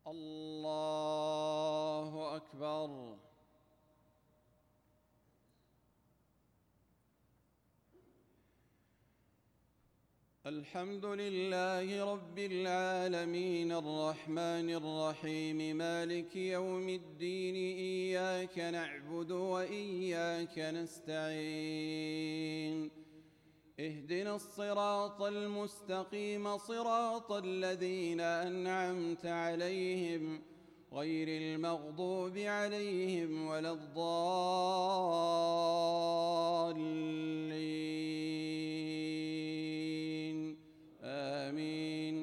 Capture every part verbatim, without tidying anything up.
الله أكبر. الحمد لله رب العالمين الرحمن الرحيم مالك يوم الدين، إياك نعبد وإياك نستعين، اهدنا الصراط المستقيم صراط الذين أنعمت عليهم غير المغضوب عليهم ولا الضالين، آمين.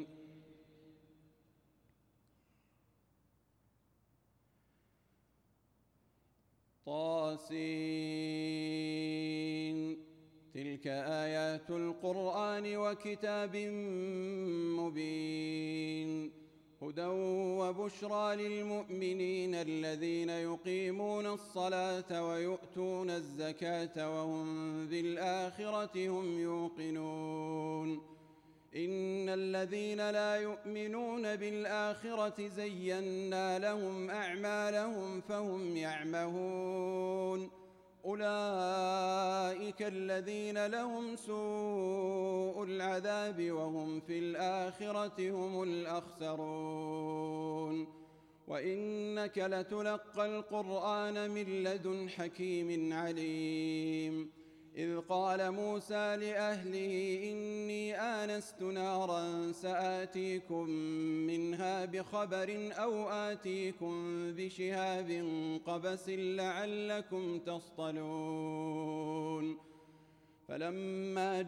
طاسين. تلك آيات القرآن وكتاب مبين، هدى وبشرى للمؤمنين الذين يقيمون الصلاة ويؤتون الزكاة وهم بالآخرة هم يوقنون. إن الذين لا يؤمنون بالآخرة زينا لهم أعمالهم فهم يعمهون، أولئك الذين لهم سوء العذاب وهم في الآخرة هم الأخسرون. وإنك لتلقى القرآن من لدن حكيم عليم. إذ قال موسى لأهله إني آنست نارا سآتيكم منها بخبر أو آتيكم بشهاب قبس لعلكم تصطلون. فلما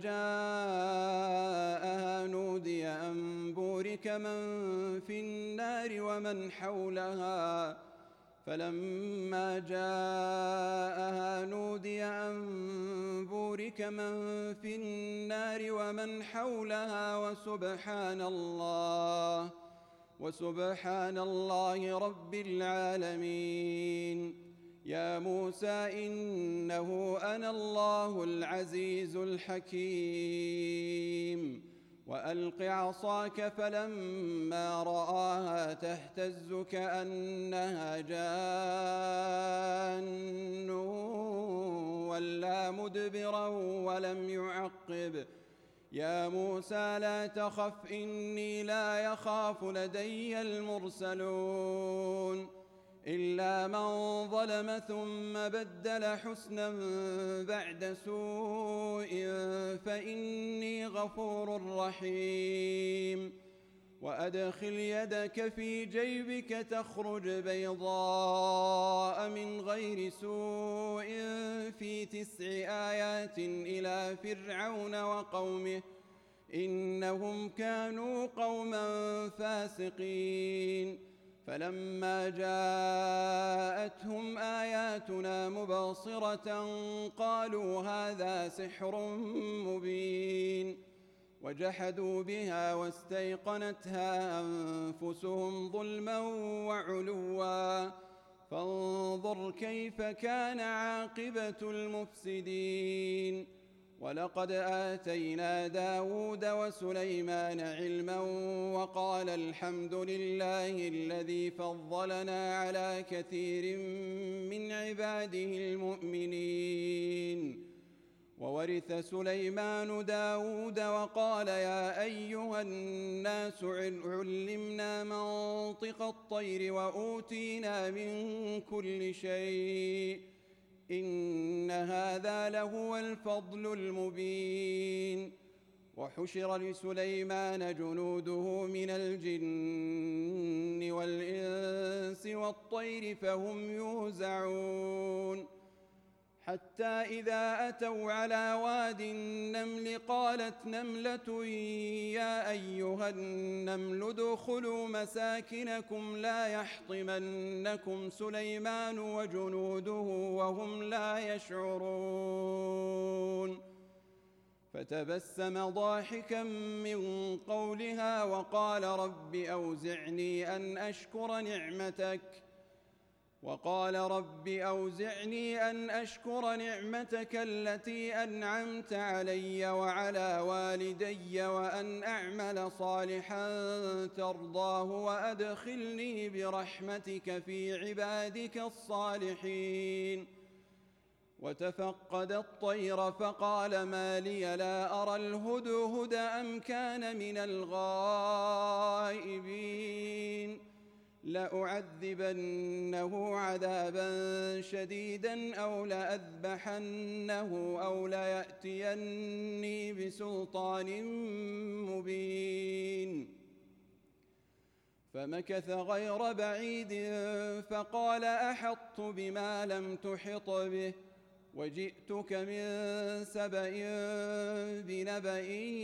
جاءها نودي أن بورك من في النار ومن حولها فلما جاءها نودي أن بورك من في النار ومن حولها وسبحان الله وسبحان الله رب العالمين. يا موسى إنه أنا الله العزيز الحكيم. وألق عصاك فلما رآها تهتز كأنها جان ولا مدبرا ولم يعقب. يا موسى لا تخف إني لا يخاف لدي المرسلون. إلا من ظلم ثم بدل حسنا بعد سوء فإني غفور رحيم. وأدخل يدك في جيبك تخرج بيضاء من غير سوء في تسع آيات إلى فرعون وقومه إنهم كانوا قوما فاسقين. فلما جاءتهم آياتنا مبصرة قالوا هذا سحر مبين، وجحدوا بها واستيقنتها أنفسهم ظلما وعلوا، فانظر كيف كان عاقبة المفسدين. ولقد آتينا داود وسليمان علما وقال الحمد لله الذي فضلنا على كثير من عباده المؤمنين. وورث سليمان داود وقال يا أيها الناس علمنا منطق الطير وأوتينا من كل شيء إن هذا لهو الفضل المبين. وحشر لسليمان جنوده من الجن والإنس والطير فهم يوزعون. حتى إذا أتوا على واد النمل قالت نملة يا أيها النمل ادخلوا مساكنكم لا يحطمنكم سليمان وجنوده وهم لا يشعرون. فتبسم ضاحكا من قولها وقال رب أوزعني أن أشكر نعمتك وقال رب أوزعني أن أشكر نعمتك التي أنعمت علي وعلى والدي وأن أعمل صالحا ترضاه وأدخلني برحمتك في عبادك الصالحين. وتفقد الطير فقال ما لي لا أرى الهدهد أم كان من الغائبين لأعذبنه عذابا شديدا أو لأذبحنه أو ليأتيني بسلطان مبين. فمكث غير بعيد فقال أحطت بما لم تحط به وجئتك من سبأ بنبأ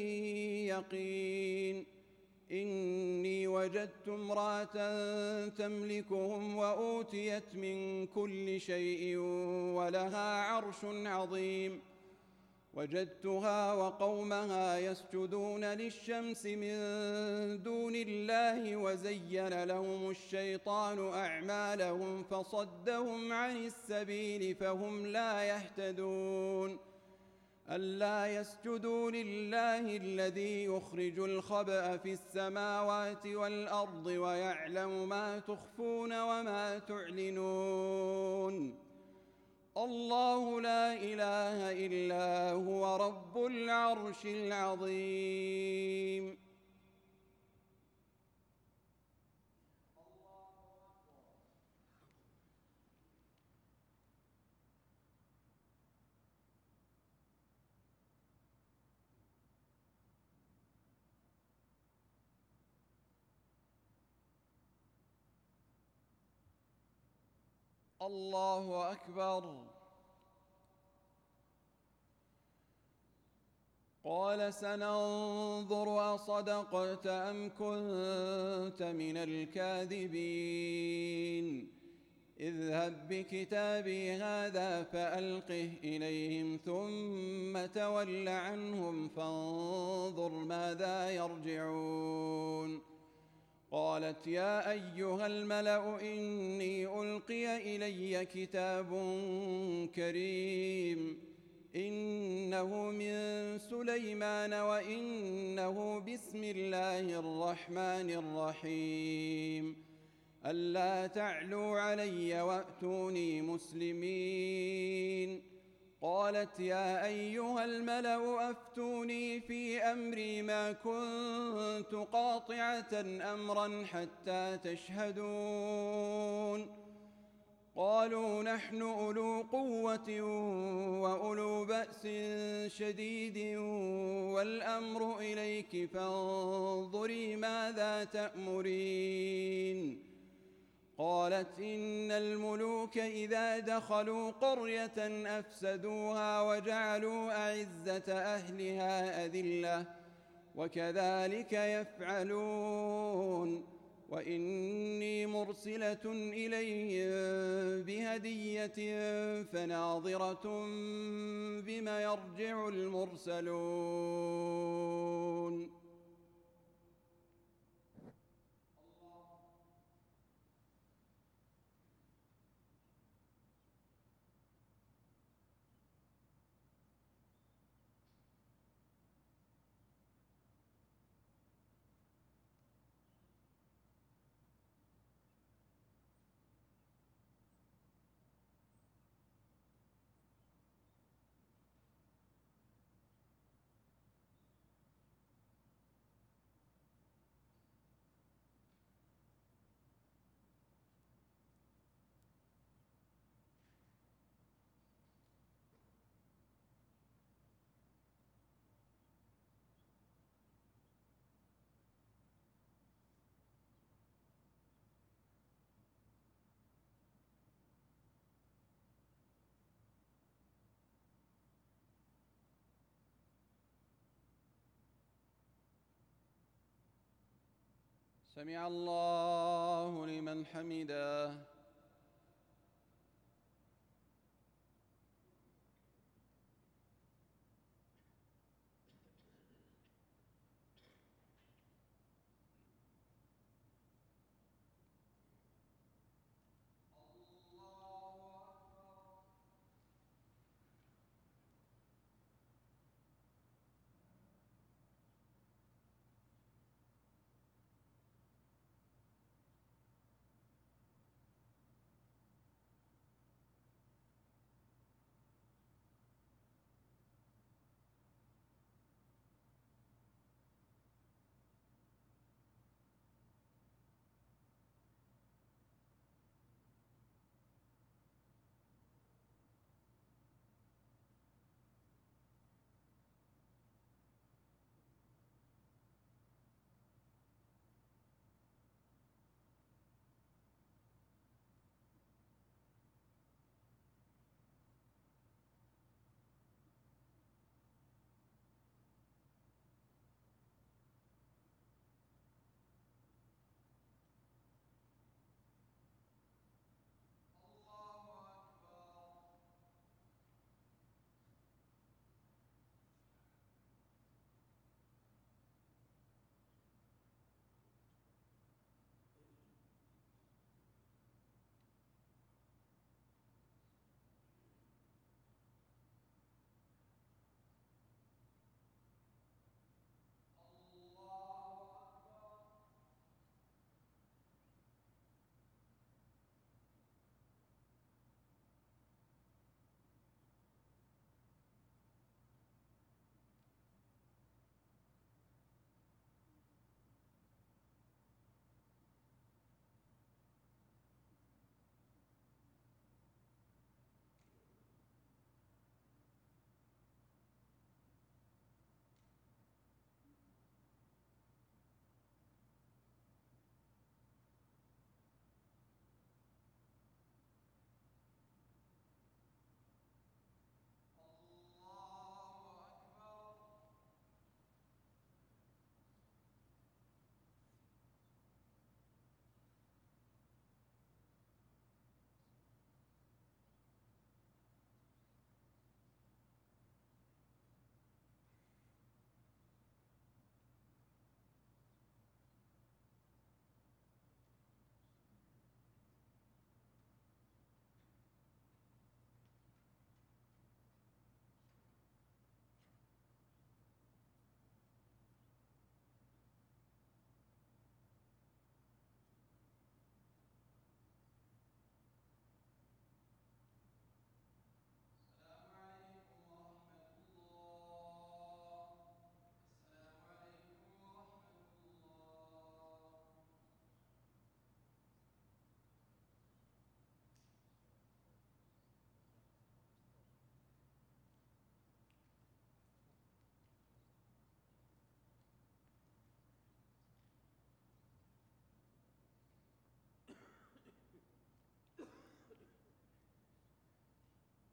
يقين إني وجدت امرأة تملكهم وأوتيت من كل شيء ولها عرش عظيم وجدتها وقومها يسجدون للشمس من دون الله وزين لهم الشيطان أعمالهم فصدهم عن السبيل فهم لا يهتدون ألا يسجدوا لله الذي يخرج الخبأ في السماوات والأرض ويعلم ما تخفون وما تعلنون الله لا إله إلا هو رب العرش العظيم. الله أكبر. قال سننظر أصدقت أم كنت من الكاذبين اذهب بكتابي هذا فألقه إليهم ثم تول عنهم فانظر ماذا يرجعون. قالت يا أيها الملأ إني ألقي إلي كتاب كريم إنه من سليمان وإنه بسم الله الرحمن الرحيم ألا تعلوا علي وأتوني مسلمين. قالت يا أيها الملأ أفتوني في أمري ما كنت قاطعة أمرا حتى تشهدون. قالوا نحن أولو قوة وأولو بأس شديد والأمر إليك فانظري ماذا تأمرين. قالت إن الملوك إذا دخلوا قرية أفسدوها وجعلوا أعزة أهلها أذلة وكذلك يفعلون وإني مرسلة إليهم بهدية فناظرة بما يرجع المرسلون. سمع الله لمن حمده.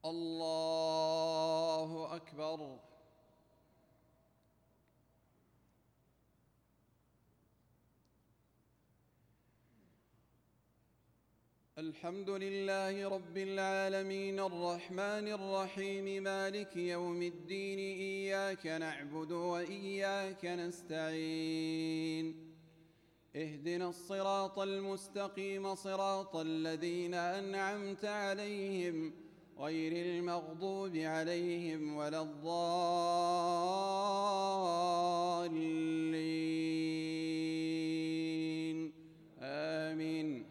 الله أكبر. الحمد لله رب العالمين الرحمن الرحيم مالك يوم الدين إياك نعبد وإياك نستعين اهدنا الصراط المستقيم صراط الذين أنعمت عليهم غير المغضوب عليهم ولا الضالين آمين.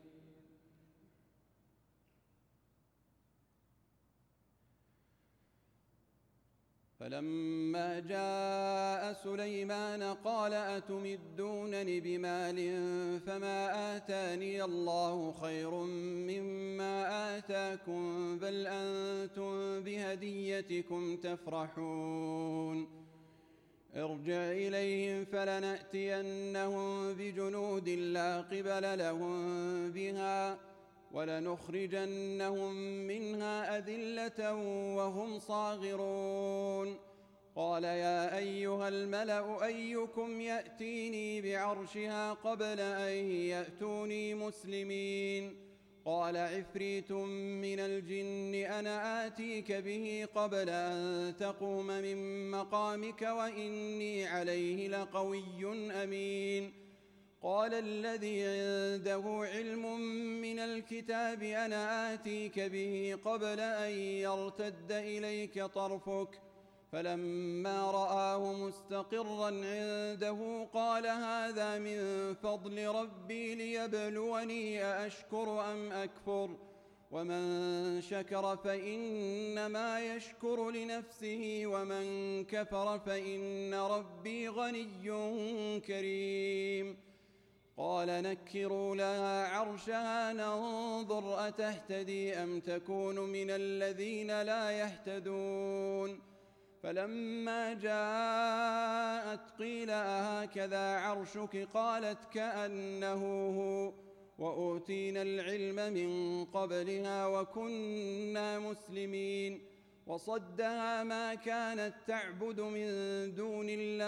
فلما جاء سليمان قال أتمدونني بمال فما آتاني الله خير مما آتاكم بل أنتم بهديتكم تفرحون ارجع إليهم فلنأتينهم بجنود لا قبل لهم بها ولنخرجنهم منها أذلة وهم صاغرون. قال يا أيها الملأ أيكم يأتيني بعرشها قبل أن يأتوني مسلمين؟ قال عفريت من الجن أنا آتيك به قبل أن تقوم من مقامك وإني عليه لقوي أمين. قال الذي عنده علم من الكتاب أنا آتيك به قبل أن يرتد إليك طرفك فلما رآه مستقرا عنده قال هذا من فضل ربي ليبلوني أأشكر أم أكفر ومن شكر فإنما يشكر لنفسه ومن كفر فإن ربي غني كريم. قال نكروا لها عرشها ننظر أتهتدي أم تكون من الذين لا يهتدون. فلما جاءت قيل أهكذا عرشك قالت كأنه هو وأوتينا العلم من قبلها وكنا مسلمين. وصدها ما كانت تعبد من دون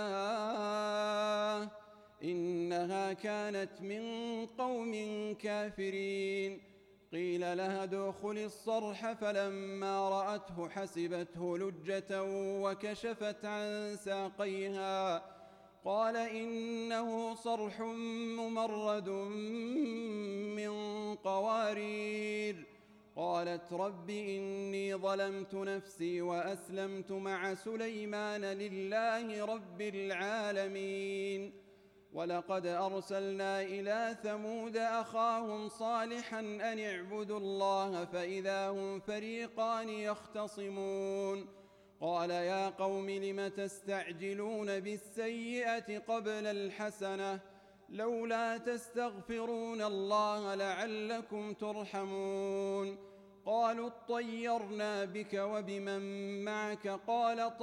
الله إنها كانت من قوم كافرين. قيل لها ادخل الصرح فلما رأته حسبته لجة وكشفت عن ساقيها قال إنه صرح ممرد من قوارير. قالت رب إني ظلمت نفسي وأسلمت مع سليمان لله رب العالمين. ولقد أرسلنا إلى ثمود أخاهم صالحا أن اعبدوا الله فإذا هم فريقان يختصمون. قال يا قوم لم تستعجلون بالسيئة قبل الحسنة لولا تستغفرون الله لعلكم ترحمون. قالوا اطيرنا بك وبمن معك قال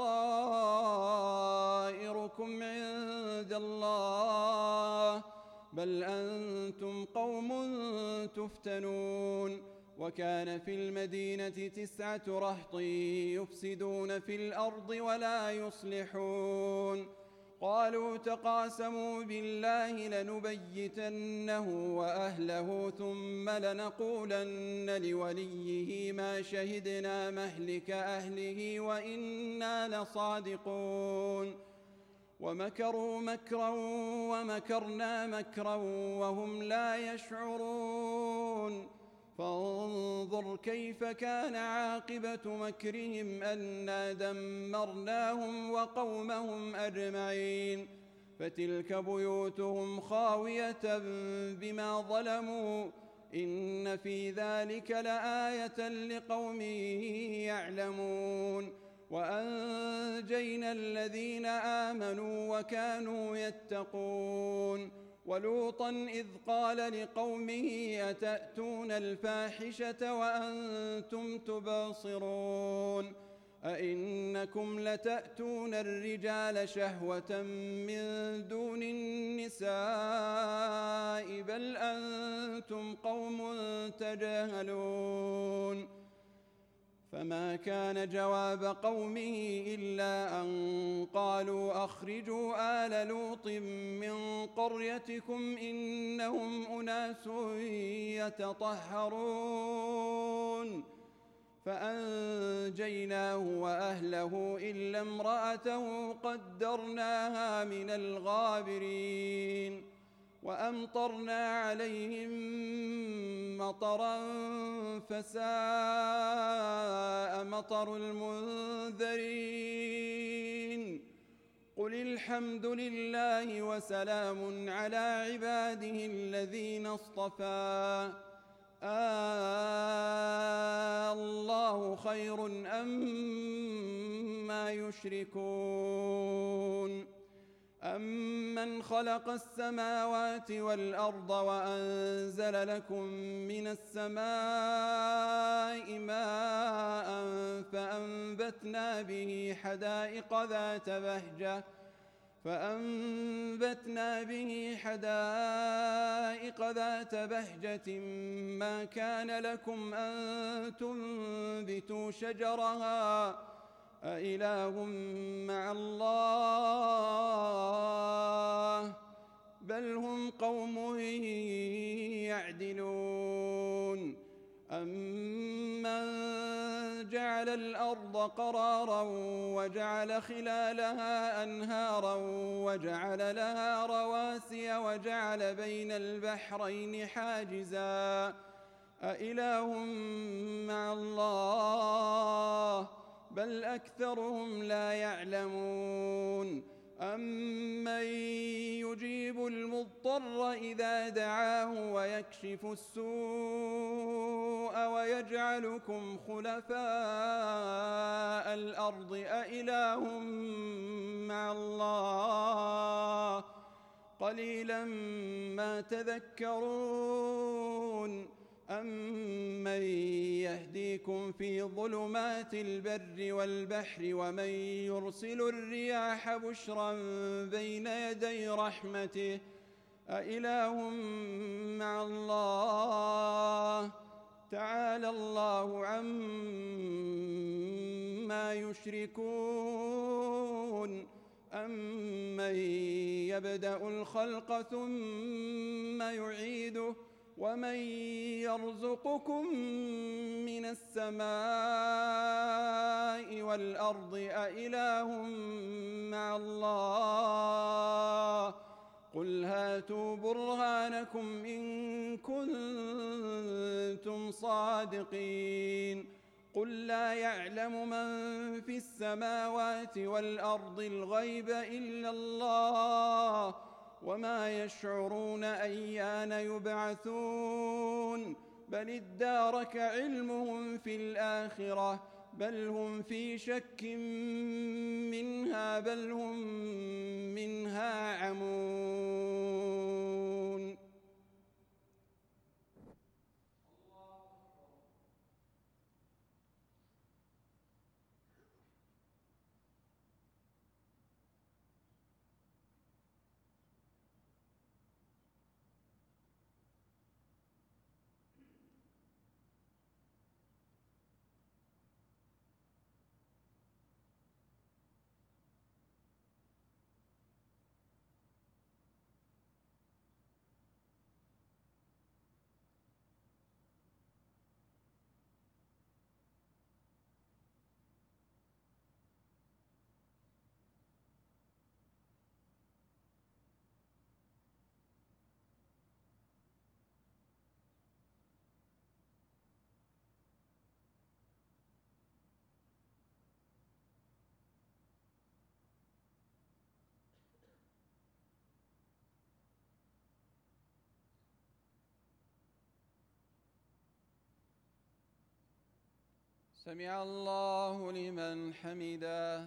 طائركم عند الله بل أنتم قوم تفتنون. وكان في المدينة تسعة رهط يفسدون في الأرض ولا يصلحون. قالوا تقاسموا بالله لنبيتنه وأهله ثم لنقولن لوليه ما شهدنا مهلك أهله وإنا لصادقون. ومكروا مكرا ومكرنا مكرا وهم لا يشعرون. فانظر كيف كان عاقبة مكرهم أنا دمرناهم وقومهم أجمعين. فتلك بيوتهم خاوية بما ظلموا إن في ذلك لآية لقوم يعلمون. وأنجينا الذين آمنوا وكانوا يتقون. ولوطا إذ قال لقومه أتأتون الفاحشة وأنتم تبصرون أئنكم لتأتون الرجال شهوة من دون النساء بل أنتم قوم تجهلون. فما كان جواب قومه إلا أن قالوا أخرجوا آل لوط من قريتكم إنهم أناس يتطهرون فأنجيناه وأهله إلا امرأته قدرناها من الغابرين وأمطرنا عليهم مطرا فساء مطر المنذرين قل الحمد لله وسلام على عباده الذين اصطفى آه الله خير أما يشركون أمن خلق السماوات والأرض وأنزل لكم من السماء ماء فأنبتنا به حدائق ذات بهجة فأنبتنا به حدائق ذات بهجة ما كان لكم أن تنبتوا شجرها أإله مع الله بل هم قوم يعدلون أمن جعل الأرض قرارا وجعل خلالها أنهارا وجعل لها رواسي وجعل بين البحرين حاجزا أإله مع الله بل أكثرهم لا يعلمون أمن يجيب المضطر إذا دعاه ويكشف السوء ويجعلكم خلفاء الأرض أإله مع الله قليلا ما تذكرون أمن يهديكم في ظلمات البر والبحر ومن يرسل الرياح بشرا بين يدي رحمته أإله مع الله تعالى الله عما يشركون أمن يبدأ الخلق ثم يعيده ومن يرزقكم من السماء والأرض أإله مع الله قل هاتوا برهانكم إن كنتم صادقين قل لا يعلم من في السماوات والأرض الغيب إلا الله وما يشعرون أيان يبعثون بل ادارك علمهم في الآخرة بل هم في شك منها بل هم منها عمون. سمع الله لمن حمده.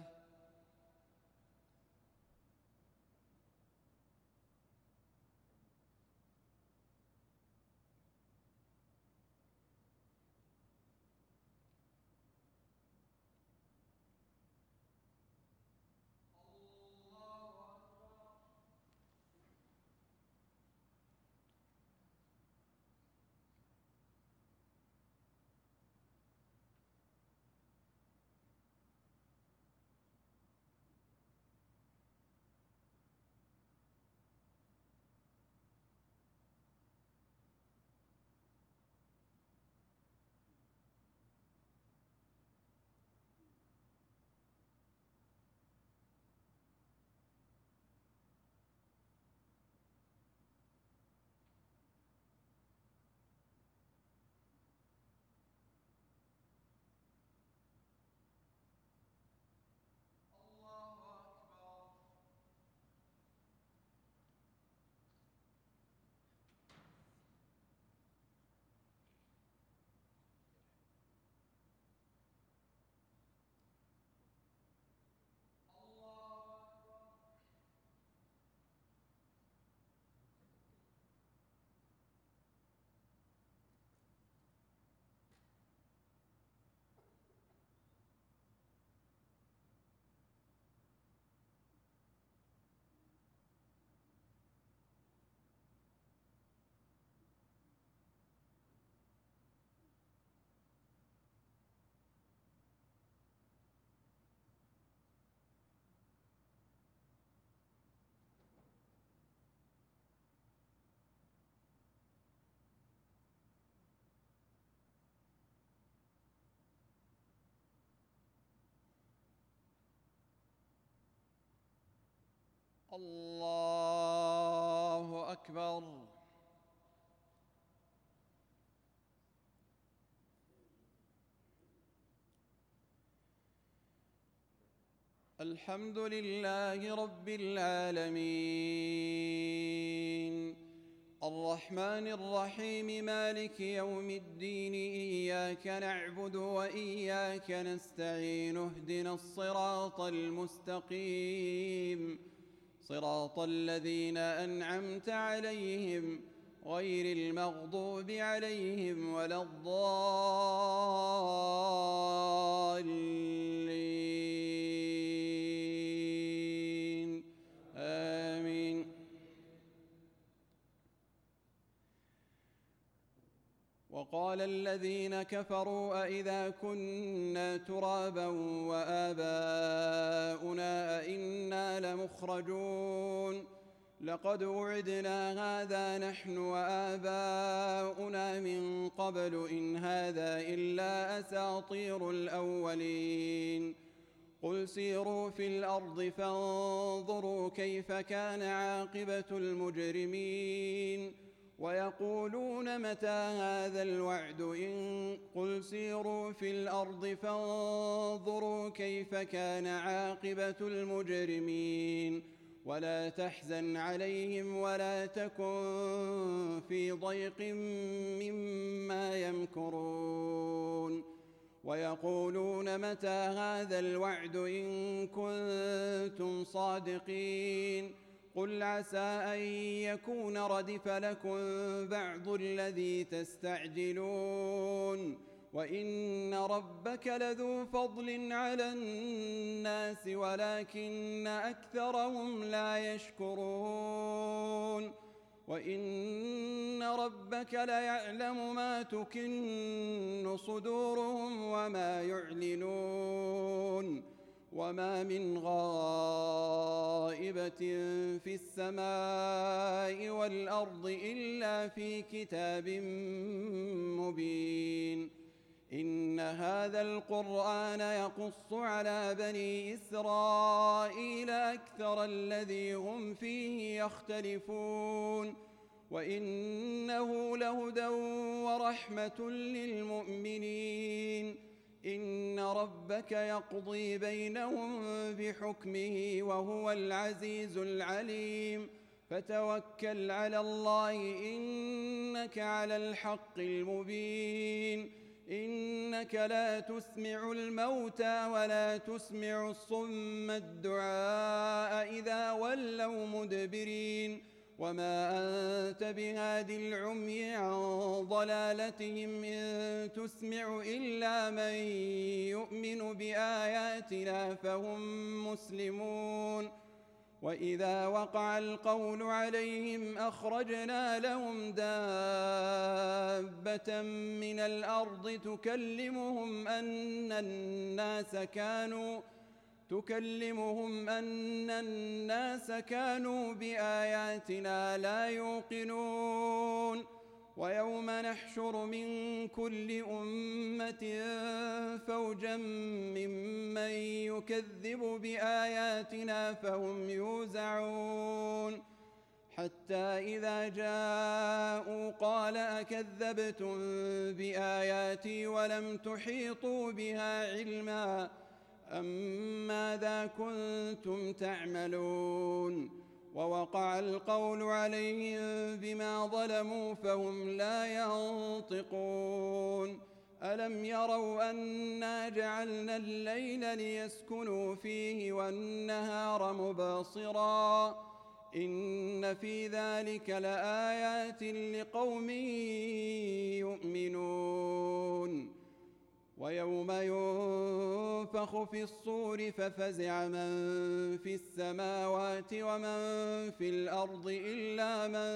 الله أكبر. الحمد لله رب العالمين، الرحمن الرحيم، مالك يوم الدين، إياك نعبد وإياك نستعين، اهدنا الصراط المستقيم، صراط الذين أنعمت عليهم غير المغضوب عليهم ولا الضالين، آمين. وقال الذين كفروا أئذا كنا ترابا وآباؤنا أئنا لمخرجون لقد وعدنا هذا نحن وآباؤنا من قبل إن هذا إلا أساطير الأولين. قل سيروا في الأرض فانظروا كيف كان عاقبة المجرمين ويقولون متى هذا الوعد إن قل سيروا في الأرض فانظروا كيف كان عاقبة المجرمين ولا تحزن عليهم ولا تكن في ضيق مما يمكرون ويقولون متى هذا الوعد إن كنتم صادقين. قل عسى أن يكون ردف لكم بعض الذي تستعجلون وإن ربك لذو فضل على الناس ولكن أكثرهم لا يشكرون وإن ربك ليعلم ما تكن صدورهم وما يعلنون وما من غائبة في السماء والأرض إلا في كتاب مبين. إن هذا القرآن يقص على بني إسرائيل أكثر الذي هم فيه يختلفون وإنه لهدى ورحمة للمؤمنين. إن ربك يقضي بينهم بحكمه وهو العزيز العليم. فتوكل على الله إنك على الحق المبين. إنك لا تسمع الموتى ولا تسمع الصم الدعاء إذا ولوا مدبرين وما أنت بهاد العمي عن ضلالتهم إن تسمع إلا من يؤمن بآياتنا فهم مسلمون. وإذا وقع القول عليهم أخرجنا لهم دابة من الأرض تكلمهم أن الناس كانوا تكلمهم أن الناس كانوا بآياتنا لا يوقنون. ويوم نحشر من كل أمة فوجا ممن يكذب بآياتنا فهم يوزعون حتى إذا جاءوا قال أكذبتم بآياتي ولم تحيطوا بها علما أم ماذا كنتم تعملون. ووقع القول عليهم بما ظلموا فهم لا ينطقون. ألم يروا أنا جعلنا الليل ليسكنوا فيه والنهار مبصرا إن في ذلك لآيات لقوم يؤمنون. ويوم ينفخ في الصور ففزع من في السماوات ومن في الأرض إلا من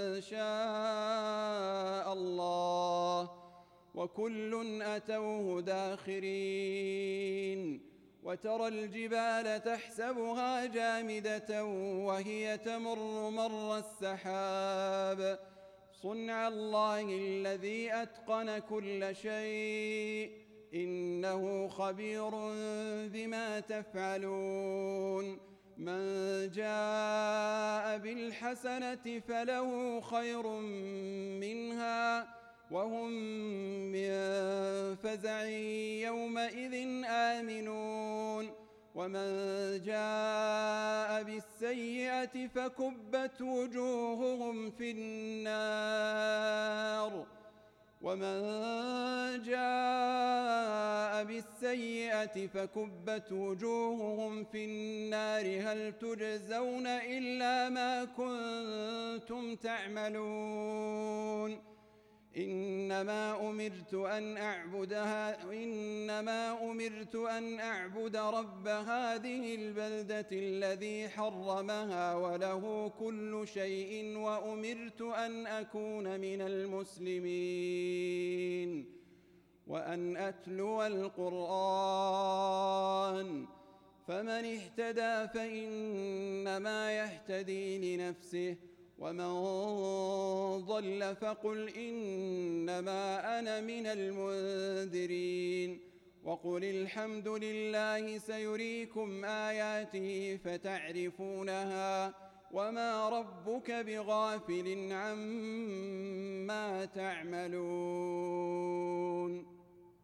شاء الله وكل أتوه داخرين. وترى الجبال تحسبها جامدة وهي تمر مر السحاب صنع الله الذي أتقن كل شيء إنه خبير بما تفعلون. من جاء بالحسنة فله خير منها وهم من فزع يومئذ آمنون ومن جاء بالسيئة فكبت وجوههم في النار ومن جاء بالسيئة فكبت وجوههم في النار هل تجزون إلا ما كنتم تعملون إنما أمرت أن أعبدها إنما أمرت أن أعبد رب هذه البلدة الذي حرمها وله كل شيء وأمرت أن أكون من المسلمين وأن أتلو القرآن فمن اهتدى فإنما يهتدي لنفسه ومن ضل فقل إنما أنا من المنذرين وقل الحمد لله سيريكم آياته فتعرفونها وما ربك بغافل عما تعملون.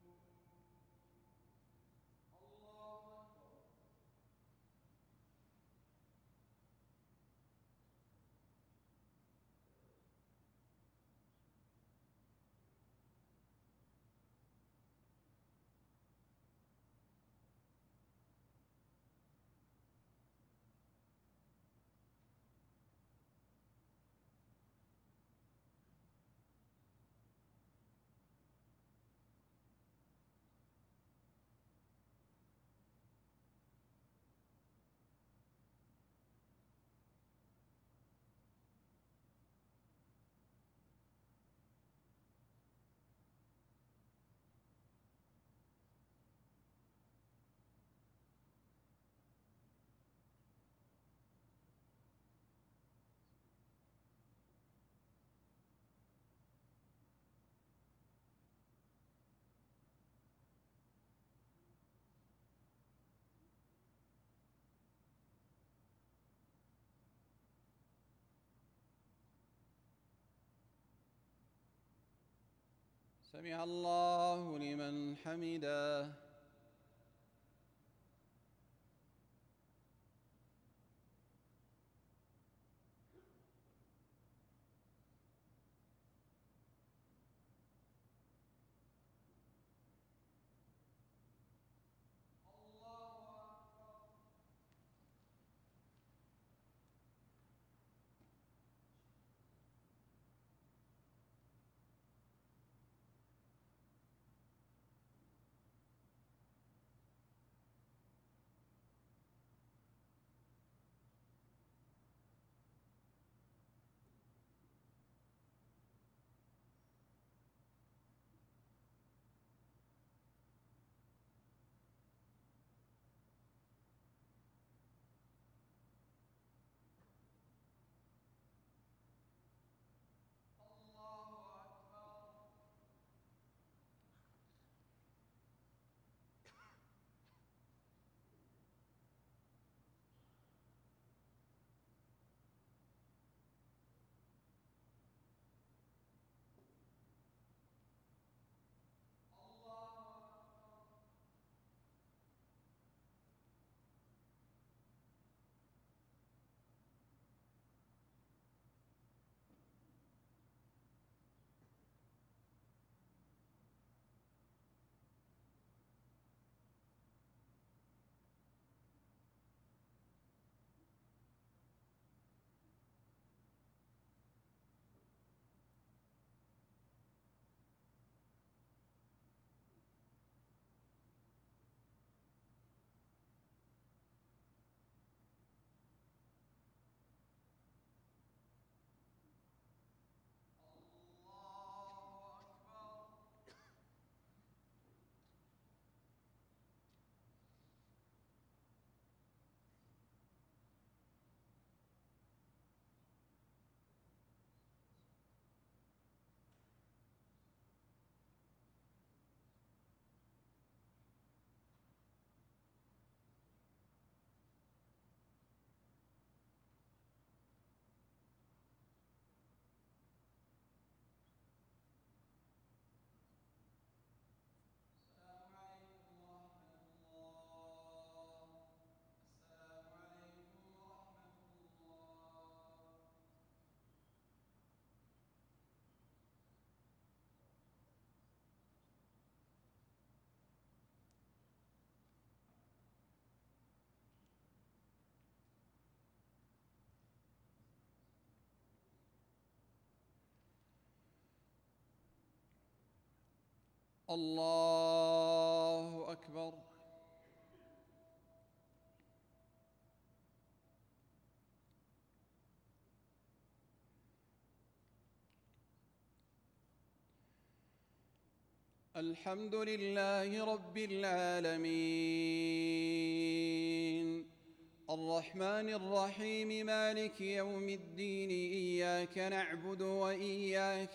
سمع الله لمن حمده. الله أكبر. الحمد لله رب العالمين الرحمن الرحيم مالك يوم الدين إياك نعبد وإياك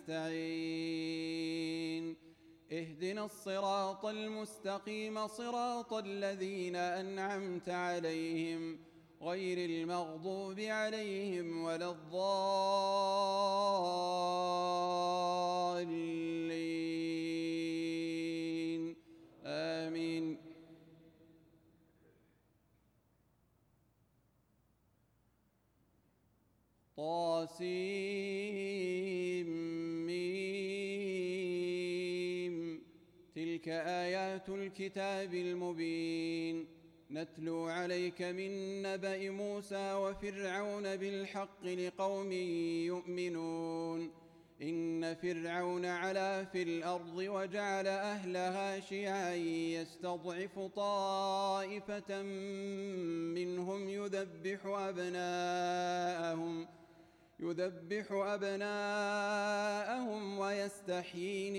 نستعين اهدنا الصراط المستقيم صراط الذين أنعمت عليهم غير المغضوب عليهم ولا الضالين آمين. طاسيم ميم تلك آيات الكتاب المبين نتلو عليك من نبأ موسى وفرعون بالحق لقوم يؤمنون. إن فرعون علا في الأرض وجعل أهلها شيعا يستضعف طائفة منهم يذبح أبناءهم يذبح أبناءهم ويستحيي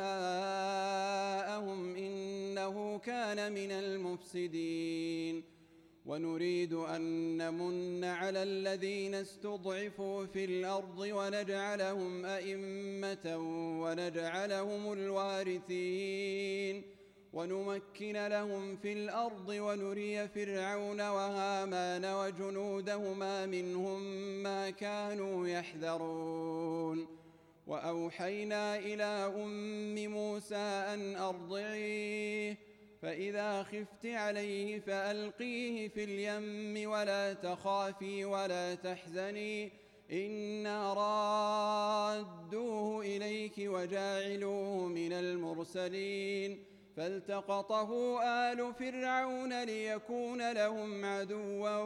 نساءهم إنه كان من المفسدين. ونريد أن نمن على الذين استضعفوا في الأرض ونجعلهم أئمة ونجعلهم الوارثين ونمكن لهم في الأرض ونري فرعون وهامان وجنودهما منهم ما كانوا يحذرون. وأوحينا إلى أم موسى أن أرضعيه فإذا خفت عليه فألقيه في اليم ولا تخافي ولا تحزني إنا رادوه إليك وجاعلوه من المرسلين. فالتقطه آل فرعون ليكون لهم عدوا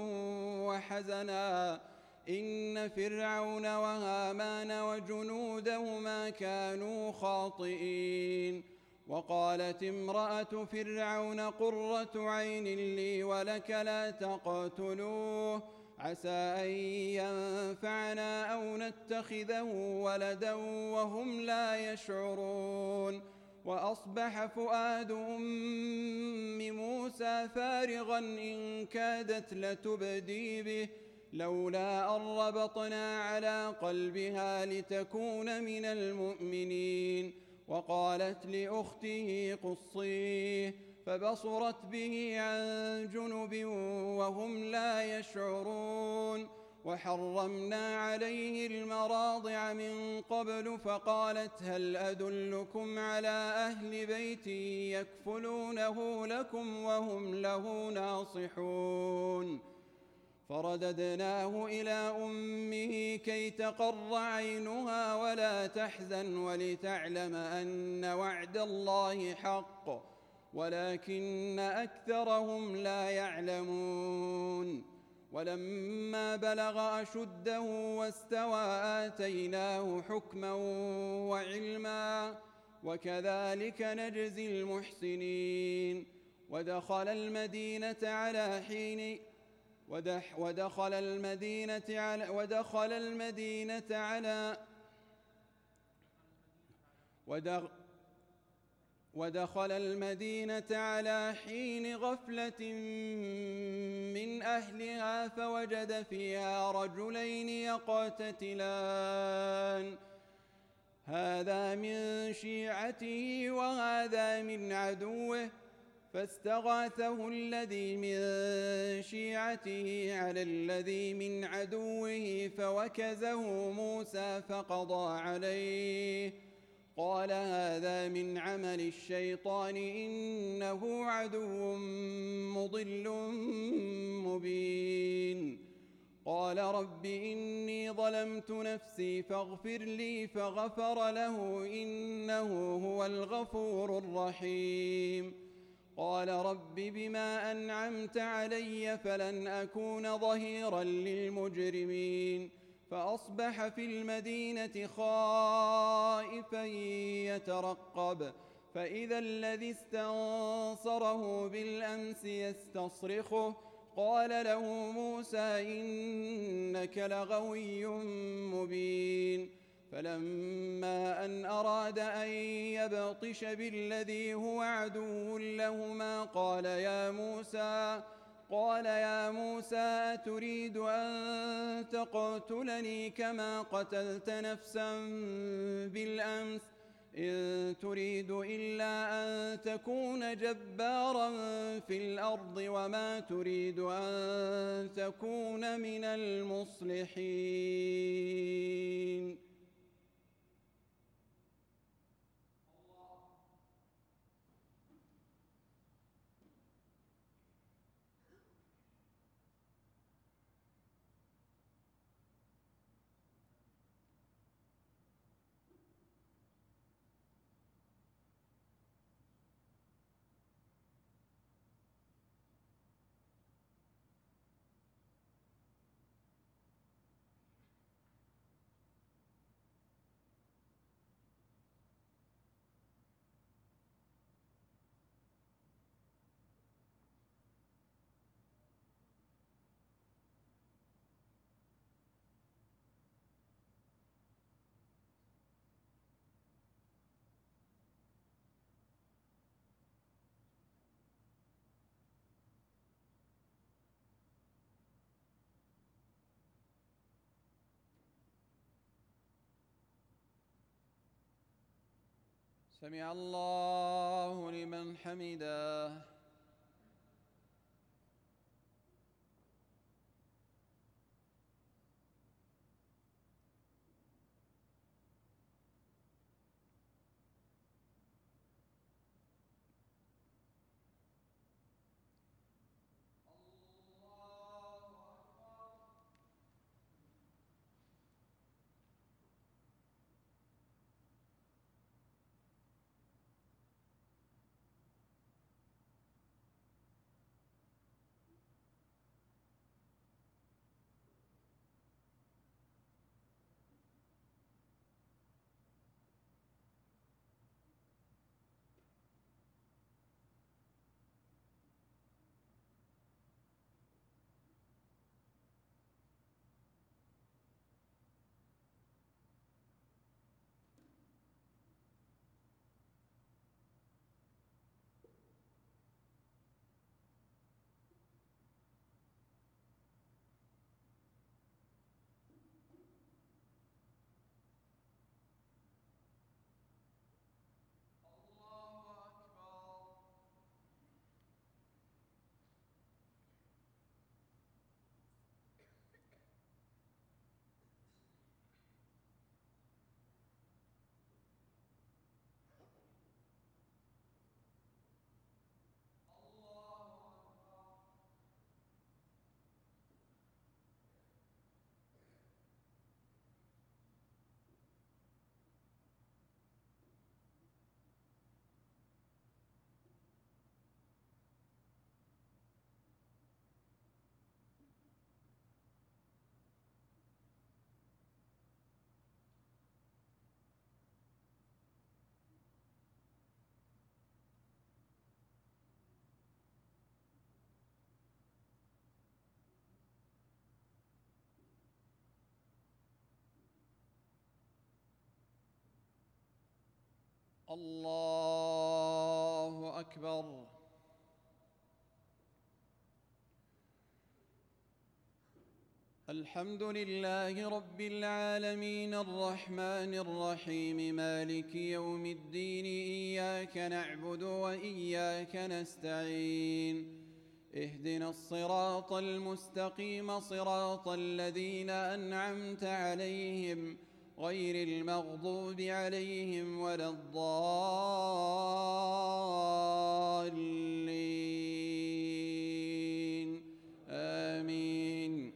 وحزنا إن فرعون وهامان وجنودهما كانوا خاطئين. وقالت امرأة فرعون قرة عين لي ولك لا تقتلوه عسى أن ينفعنا أو نتخذه ولدا وهم لا يشعرون. وأصبح فؤاد أم موسى فارغا إن كادت لتبدي به لولا أن ربطنا على قلبها لتكون من المؤمنين. وقالت لأخته قصيه فبصرت به عن جنب وهم لا يشعرون. وحرمنا عليه المراضع من قبل فقالت هل أدلكم على أهل بيت يكفلونه لكم وهم له ناصحون. فرددناه إلى أمه كي تقر عينها ولا تحزن ولتعلم أن وعد الله حق ولكن أكثرهم لا يعلمون. ولما بلغ أشده واستوى آتيناه حكما وعلما وكذلك نجزي المحسنين. ودخل المدينة على حين ودح ودخل المدينة على ودخل المدينة على ودخل ودخل المدينة على حين غفلة من أهلها فوجد فيها رجلين يقتتلان هذا من شيعته وهذا من عدوه فاستغاثه الذي من شيعته على الذي من عدوه فوكزه موسى فقضى عليه قال هذا من عمل الشيطان إنه عدو مضل مبين. قال رب إني ظلمت نفسي فاغفر لي فغفر له إنه هو الغفور الرحيم. قال رب بما أنعمت علي فلن أكون ظهيرا للمجرمين فأصبح في المدينة خائفا يترقب فإذا الذي استنصره بالأمس يستصرخه قال له موسى إنك لغوي مبين فلما أن أراد أن يبطش بالذي هو عدو لهما قال يا موسى قال يا موسى أتريد أن تقتلني كما قتلت نفسا بالأمس إن تريد إلا أن تكون جبارا في الأرض وما تريد أن تكون من المصلحين. سمع الله لمن حمده. الله أكبر. الحمد لله رب العالمين الرحمن الرحيم مالك يوم الدين إياك نعبد وإياك نستعين اهدنا الصراط المستقيم صراط الذين أنعمت عليهم غير المغضوب عليهم ولا الضالين آمين.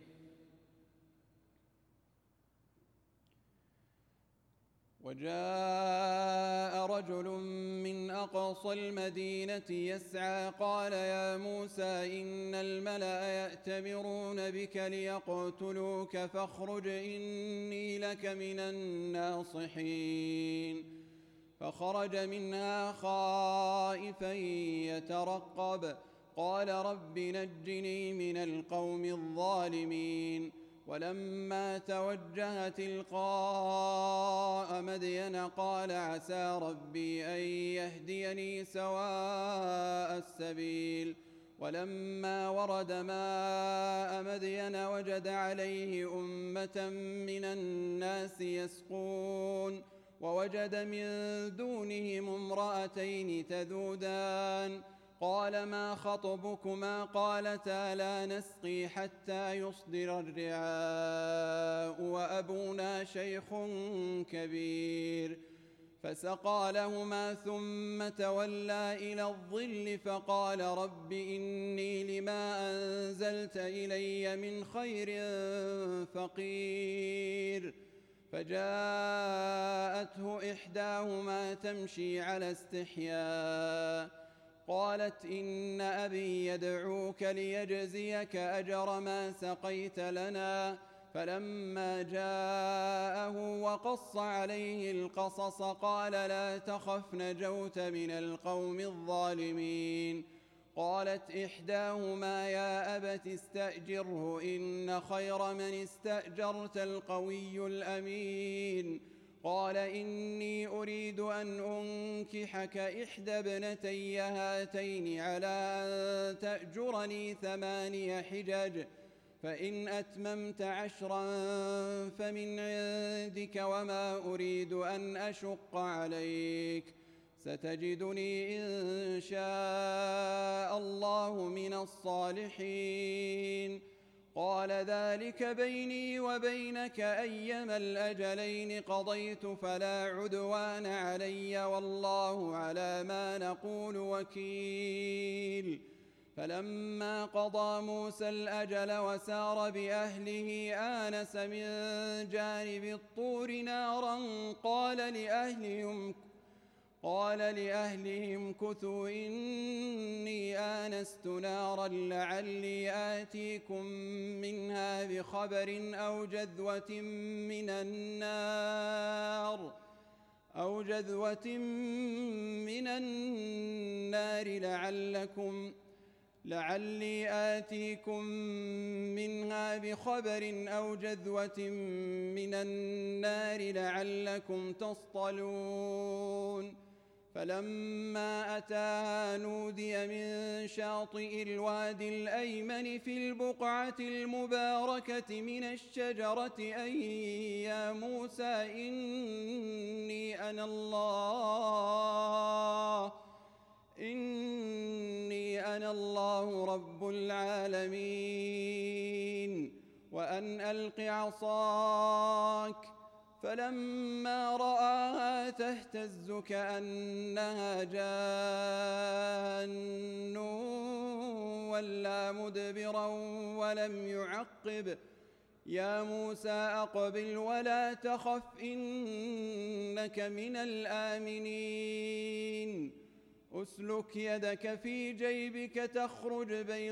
وجاء رجل من أقصى المدينة يسعى قال يا موسى إن الملأ يأتمرون بك ليقتلوك فاخرج إني لك من الناصحين. فخرج منها خائفا يترقب قال رب نجني من القوم الظالمين. ولما توجه تلقاء مدين قال عسى ربي أن يهديني سواء السبيل. ولما ورد ماء مدين وجد عليه أمة من الناس يسقون ووجد من دونهم امرأتين تذودان قال ما خطبكما قالتا لا نسقي حتى يصدر الرعاء وأبونا شيخ كبير. فسقى لهما ثم تولى إلى الظل فقال رب إني لما أنزلت إلي من خير فقير. فجاءته إحداهما تمشي على استحياء قالت إن أبي يدعوك ليجزيك أجر ما سقيت لنا. فلما جاءه وقص عليه القصص قال لا تخف نجوت من القوم الظالمين. قالت إحداهما يا أبت استأجره إن خير من استأجرت القوي الأمين. قال إني أريد أن أنكحك إحدى ابنتي هاتين على أن تأجرني ثماني حجج فإن أتممت عشرا فمن عندك وما أريد أن أشق عليك ستجدني إن شاء الله من الصالحين. قال ذلك بيني وبينك أيما الأجلين قضيت فلا عدوان علي والله على ما نقول وكيل. فلما قضى موسى الأجل وسار بأهله آنس من جانب الطور نارا قال لأهلهم قال لأهلهم كثوا إني آنست نارا لعلي آتيكم منها بخبر أو جذوة من النار أو جذوة من النار لعلكم لعلي آتيكم منها بخبر أو جذوة من النار لعلكم تصطلون. فلما أتاها نودي من شاطئ الوادي الأيمن في البقعة المباركة من الشجرة أن يا موسى إني أنا الله إني أنا الله رب العالمين وأن ألق عصاك. فلما رآها تهتز كأنها جان ولى مدبرا ولم يعقب. يا موسى أقبل ولا تخف إنك من الآمنين. أسلك يدك في جيبك تخرج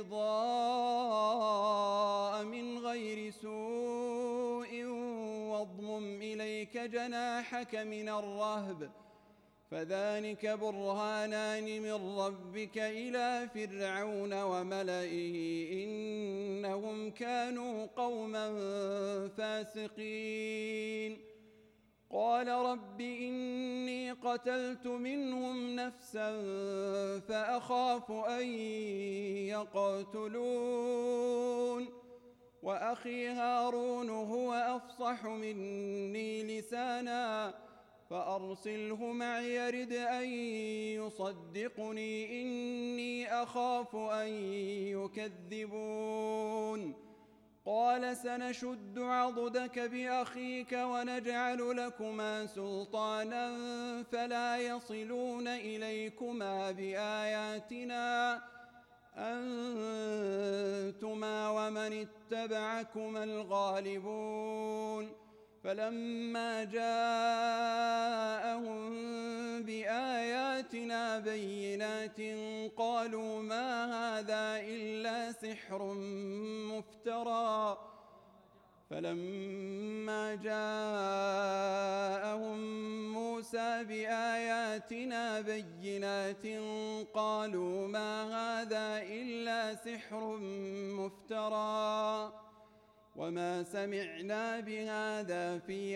بيضاء من غير سوء واضمم إليك جناحك من الرهب فذلك برهانان من ربك إلى فرعون وملئه إنهم كانوا قوما فاسقين. قال رب إني قتلت منهم نفسا فأخاف أن يقتلون وأخي هارون هو أفصح مني لسانا فأرسله معي يرد أن يصدقني إني أخاف أن يكذبون. قال سنشد عضدك بأخيك ونجعل لكما سلطانا فلا يصلون إليكما بآياتنا أنتما ومن اتبعكما الغالبون. فلما جاءهم بآياتنا بآياتنا بينات قالوا ما هذا إلا سحر مفترى فلما جاءهم موسى بآياتنا بينات قالوا ما هذا إلا سحر مفترى وما سمعنا بهذا في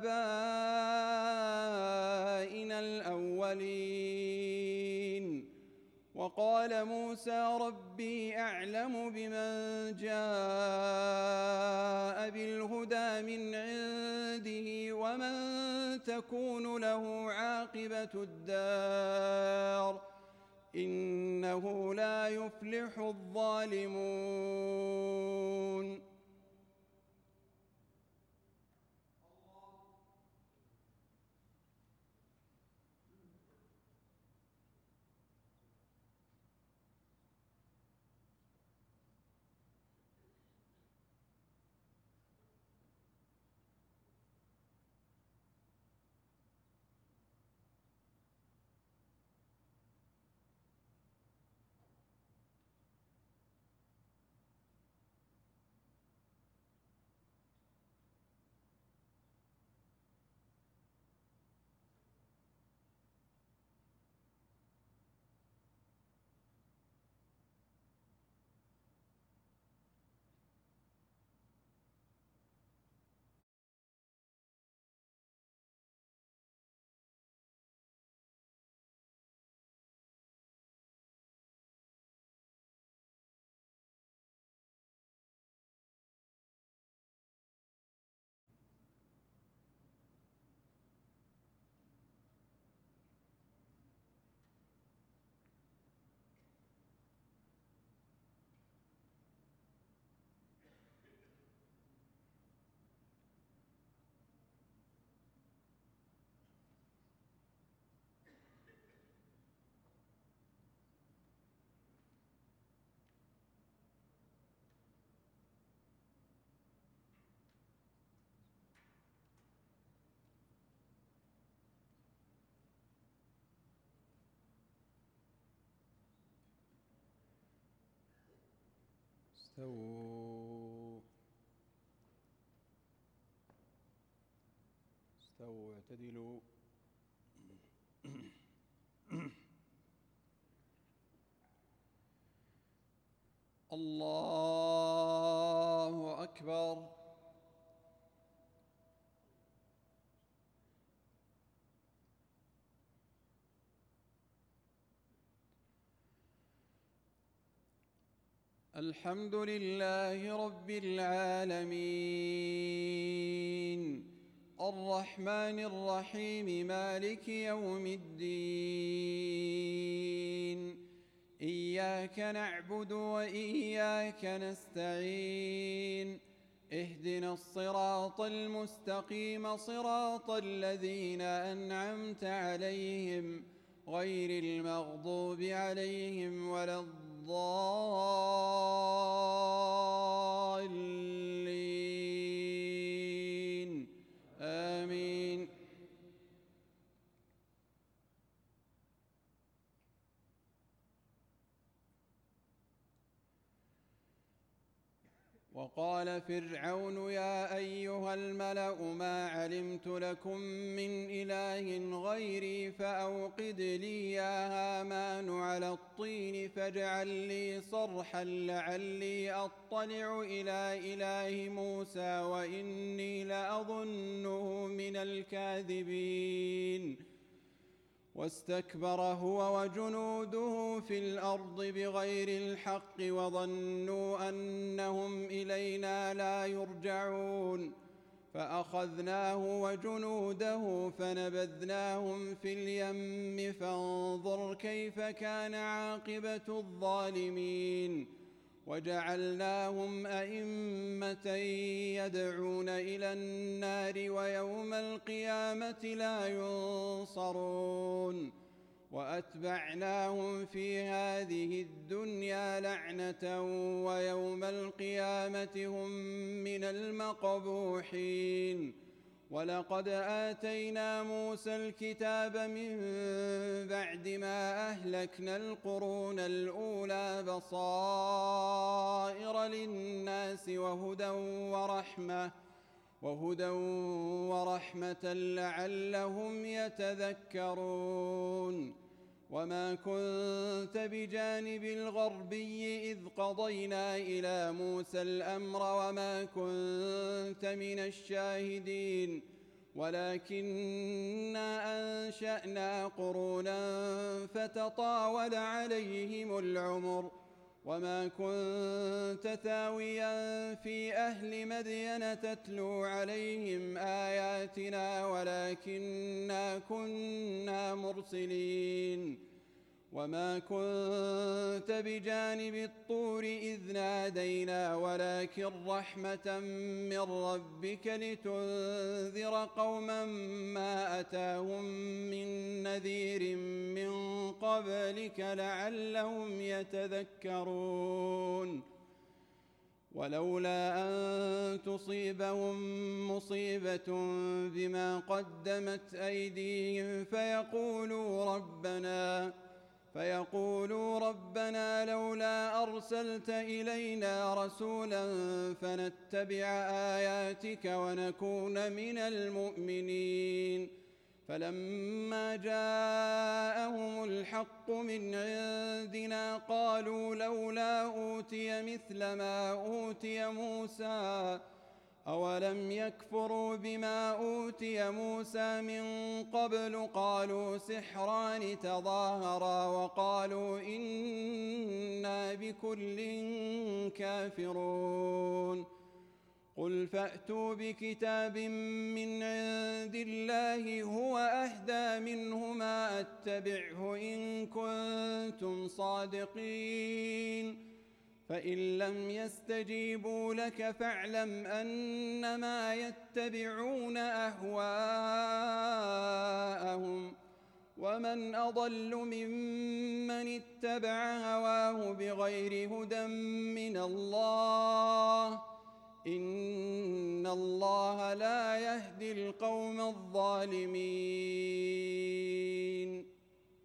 آبائنا الأولين. وقال موسى ربي أعلم بمن جاء بالهدى من عنده ومن تكون له عاقبة الدار إنه لا يفلح الظالمون. استووا استووا اعتدلوا. الله أكبر. الحمد لله رب العالمين الرحمن الرحيم مالك يوم الدين إياك نعبد وإياك نستعين اهدنا الصراط المستقيم صراط الذين أنعمت عليهم غير المغضوب عليهم ولا الضالين آمين. وقال فرعون يا أيها الملأ ما علمت لكم من إله غيري فأوقد لي يا هامان على الطين فاجعل لي صرحا لعلي أطلع إلى إله موسى وإني لأظنه من الكاذبين. واستكبر هو وجنوده في الأرض بغير الحق وظنوا أنهم إلينا لا يرجعون فأخذناه وجنوده فنبذناهم في اليم فانظر كيف كان عاقبة الظالمين. وجعلناهم أئمة يدعون إلى النار ويوم القيامة لا ينصرون. وأتبعناهم في هذه الدنيا لعنة ويوم القيامة هم من المقبوحين. ولقد آتينا موسى الكتاب من بعد ما أهلكنا القرون الأولى بصائر للناس وهدى ورحمة وهدى ورحمة لعلهم يتذكرون. وما كنت بجانب الغربي إذ قضينا إلى موسى الأمر وما كنت من الشاهدين ولكننا أنشأنا قرونا فتطاول عليهم العمر وما كنت ثاويا في أهل مدين تتلو عليهم آياتنا ولكننا كنا مرسلين. وما كنت بجانب الطور إذ نادينا ولكن رحمة من ربك لتنذر قوما ما أتاهم من نذير من قبلك لعلهم يتذكرون. ولولا أن تصيبهم مصيبة بما قدمت أيديهم فيقولوا ربنا فيقولوا ربنا لولا أرسلت إلينا رسولا فنتبع آياتك ونكون من المؤمنين. فلما جاءهم الحق من عندنا قالوا لولا أوتي مثل ما أوتي موسى أولم يكفروا بما أوتي موسى من قبل قالوا سحران تظاهرا وقالوا إنا بكل كافرون. قل فأتوا بكتاب من عند الله هو أهدى منهما أتبعه إن كنتم صادقين. فإن لم يستجيبوا لك فاعلم أنما يتبعون أهواءهم ومن أضل ممن اتبع هواه بغير هدى من الله إن الله لا يهدي القوم الظالمين.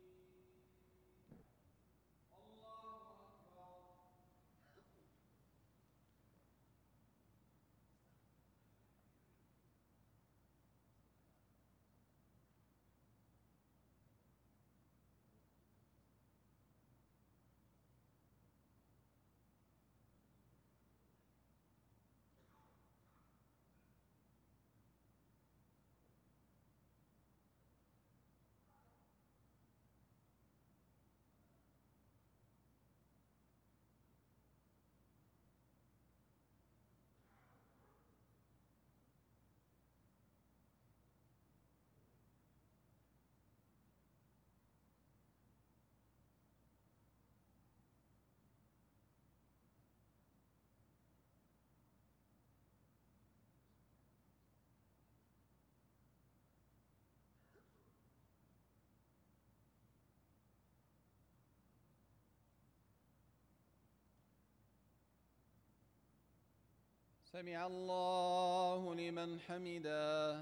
سمع الله لمن حمده.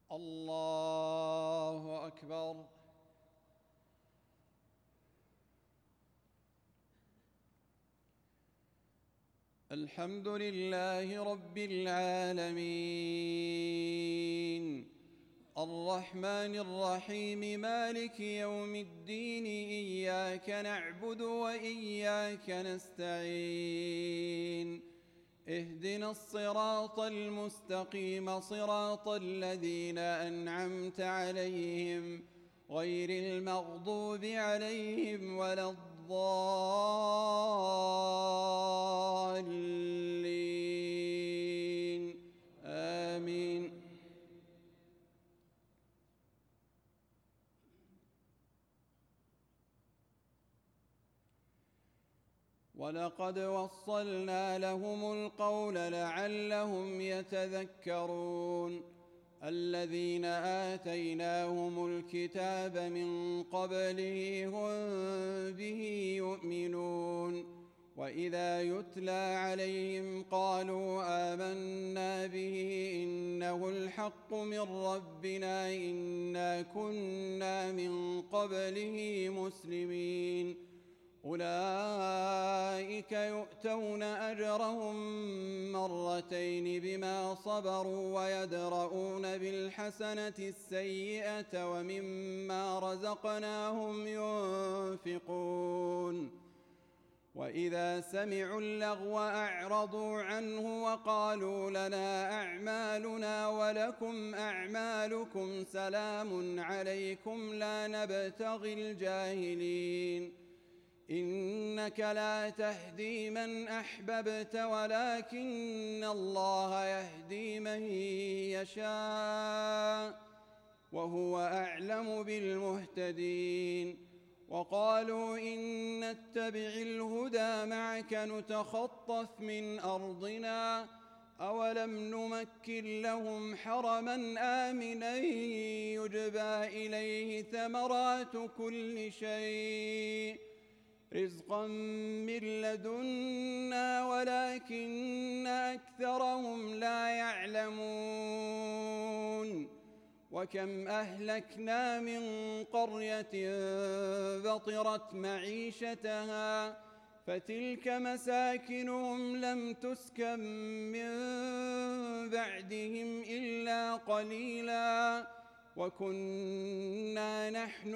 الله أكبر. الحمد لله رب العالمين، الرحمن الرحيم، مالك يوم الدين، إياك نعبد وإياك نستعين، اهدنا الصراط المستقيم، صراط الذين أنعمت عليهم غير المغضوب عليهم ولا الضالين، آمين. ولقد وصلنا لهم القول لعلهم يتذكرون. الذين آتيناهم الكتاب من قبله هم به يؤمنون، وإذا يتلى عليهم قالوا آمنا به إنه الحق من ربنا إنا كنا من قبله مسلمين. أولئك يؤتون أجرهم مرتين بما صبروا ويدرؤون بالحسنة السيئة ومما رزقناهم ينفقون. وإذا سمعوا اللغو أعرضوا عنه وقالوا لنا أعمالنا ولكم أعمالكم سلام عليكم لا نبتغي الجاهلين. إنك لا تهدي من أحببت ولكن الله يهدي من يشاء وهو أعلم بالمهتدين. وقالوا إن نتبع الهدى معك نتخطف من أرضنا أولم نمكن لهم حرما آمنا يجبى إليه ثمرات كل شيء رزقا من لدنا ولكن أكثرهم لا يعلمون. وكم أهلكنا من قرية بطرت معيشتها فتلك مساكنهم لم تسكن من بعدهم إلا قليلا وكنا نحن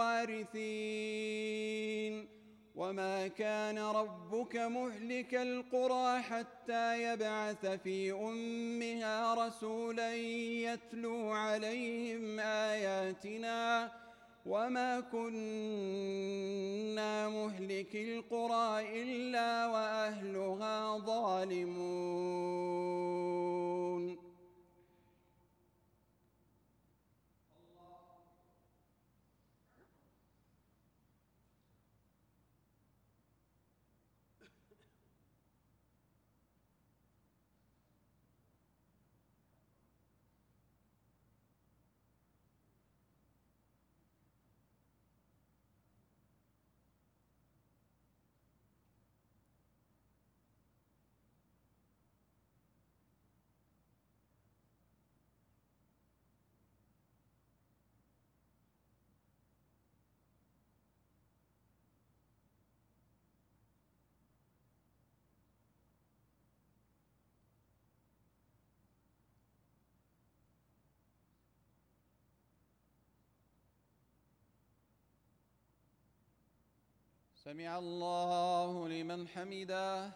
الوارثين. وما كان ربك مهلك القرى حتى يبعث في أمها رسولا يتلو عليهم آياتنا وما كنا مهلك القرى إلا وأهلها ظالمون. سمع الله لمن حمده.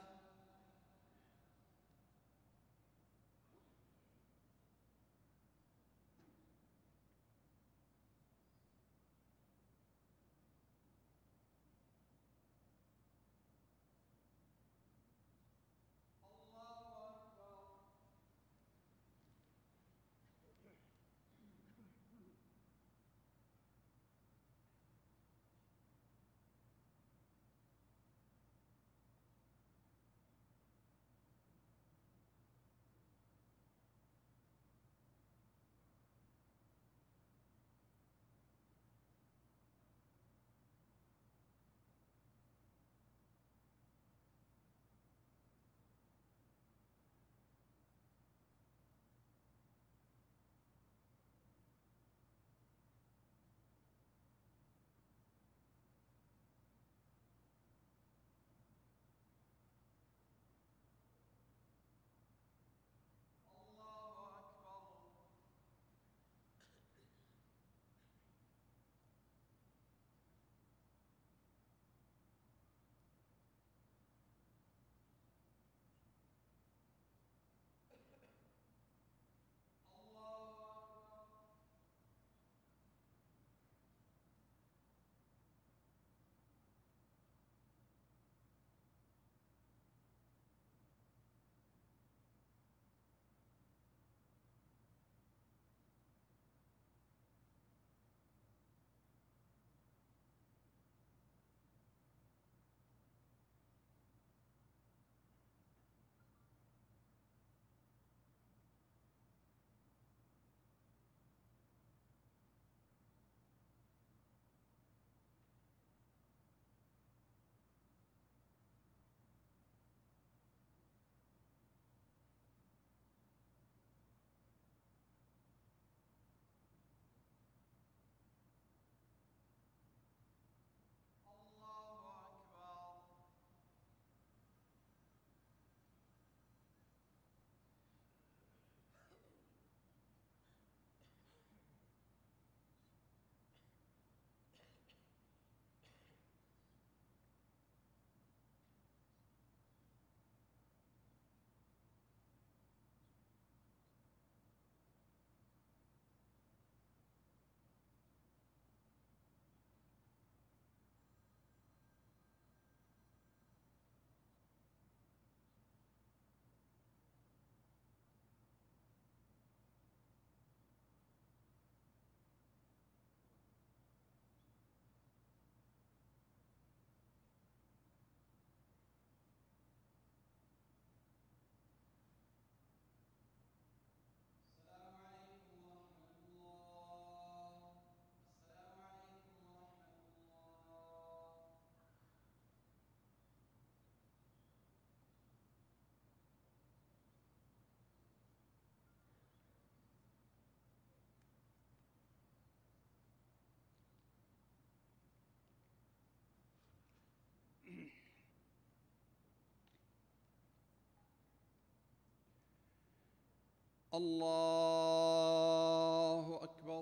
الله أكبر.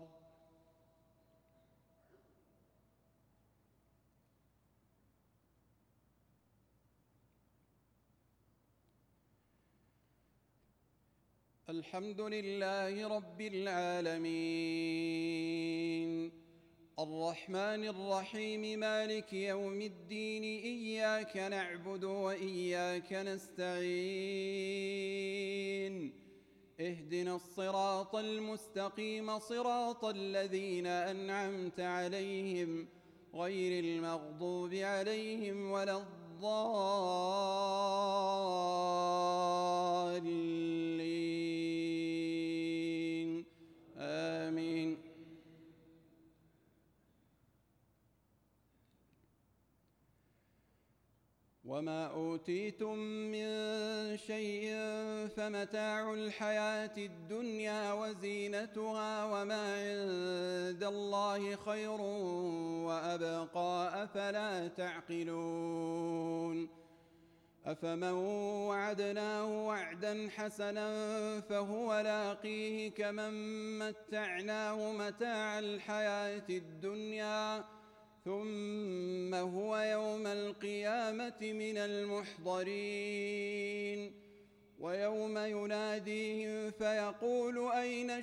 الحمد لله رب العالمين، الرحمن الرحيم، مالك يوم الدين، إياك نعبد وإياك نستعين، اهدنا الصراط المستقيم، صراط الذين أنعمت عليهم غير المغضوب عليهم ولا الضالين، آمين. وما أوتيتم من شيء فمتاع الحياة الدنيا وزينتها، وما عند الله خير وأبقى، أفلا تعقلون؟ أفمن وعدناه وعدا حسنا فهو لاقيه، كمن متعناه متاع الحياة الدنيا ثم هو يوم القيامة من المحضرين. ويوم يناديهم فيقول أين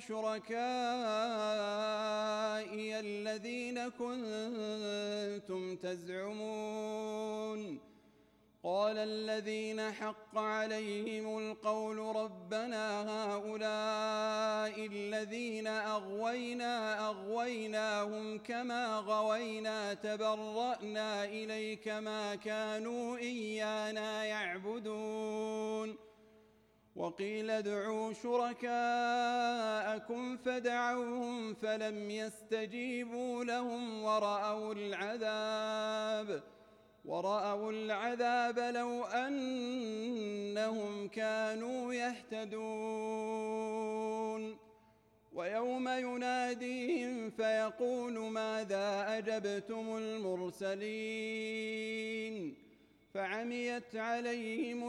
شركائي الذين كنتم تزعمون؟ قال الذين حق عليهم القول ربنا هؤلاء الذين أغوينا أغويناهم كما غوينا، تبرأنا إليك ما كانوا إيانا يعبدون. وقيل ادعوا شركاءكم فدعوهم فلم يستجيبوا لهم ورأوا العذاب ورأوا العذاب لو أنهم كانوا يهتدون. ويوم يناديهم فيقول ماذا أجبتم المرسلين؟ فعميت عليهم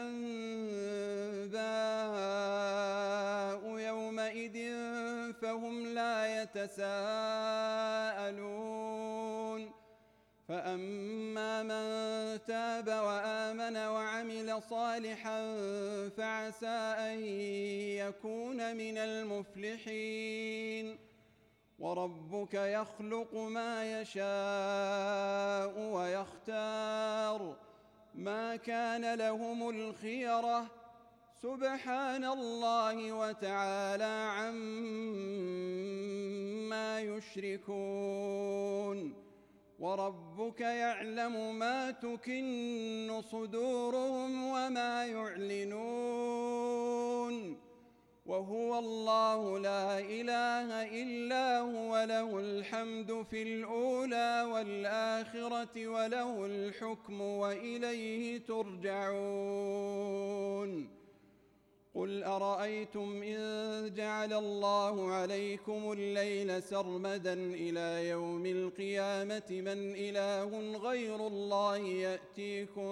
الأنباء يومئذ فهم لا يتساءلون. فأما من تاب وآمن وعمل صالحا فعسى أن يكون من المفلحين. وربك يخلق ما يشاء ويختار، ما كان لهم الخيرة، سبحان الله وتعالى عما يشركون. وربك يعلم ما تكن صدورهم وما يعلنون، وهو الله لا إله إلا هو، له الحمد في الأولى والآخرة، وله الحكم وإليه ترجعون. قل أرأيتم إن جعل الله عليكم الليل سرمدا إلى يوم القيامة من إله غير الله يأتيكم